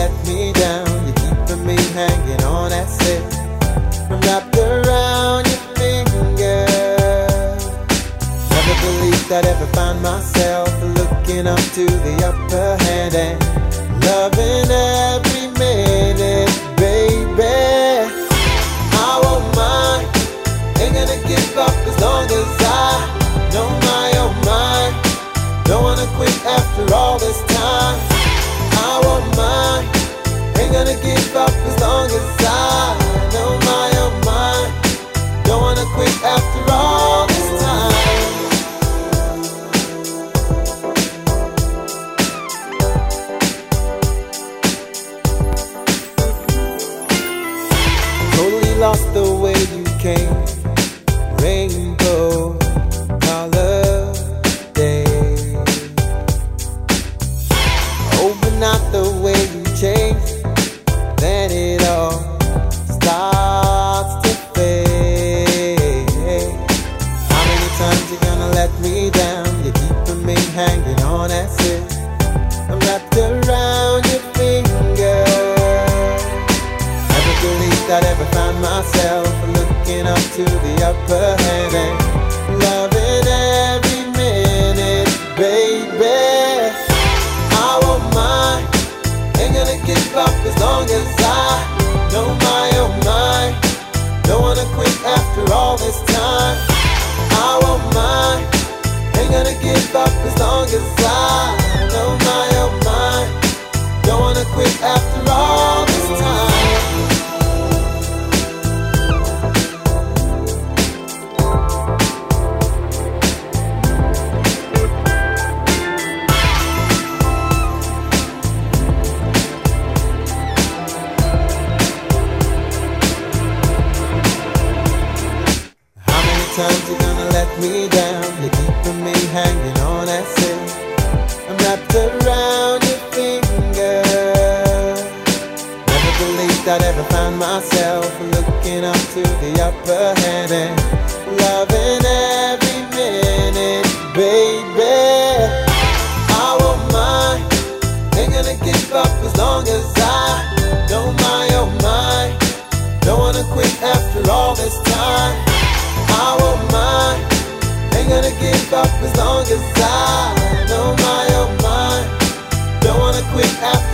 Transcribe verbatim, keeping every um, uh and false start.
let me down. You're keeping me hanging on that set. I'm wrapped around your finger. Never believed I'd ever find myself looking up to the upper hand and loving every minute, baby. I won't mind, ain't gonna give up as long as I know my own mind. Don't wanna quit after all this time. I won't mind, ain't gonna give up as long as I know my own mind. Don't wanna quit after all this time. Totally lost the way you came, rainbow color day. Oh, but not the way you changed. Then it all starts to fade. How many times you gonna let me down? You're keeping me hanging on that sit. I'm wrapped around your finger. Never believed I'd ever find myself looking up to the upper hand and loving every minute, baby. I won't mind, ain't gonna give up as long as I know my own mind. Don't wanna quit after all this time. I won't mind, ain't gonna give up as long as I know my own mind. Don't wanna quit after all this time. Times you're gonna let me down. You're keeping me hanging on that sit. I'm wrapped around your finger. Never believed I'd ever find myself looking up to the upper hand and loving every minute, baby. I won't mind, ain't gonna give up as long as I know my own mind. Don't wanna quit after all this time. I won't mind, ain't gonna give up as long as I know my own mind. Don't wanna quit after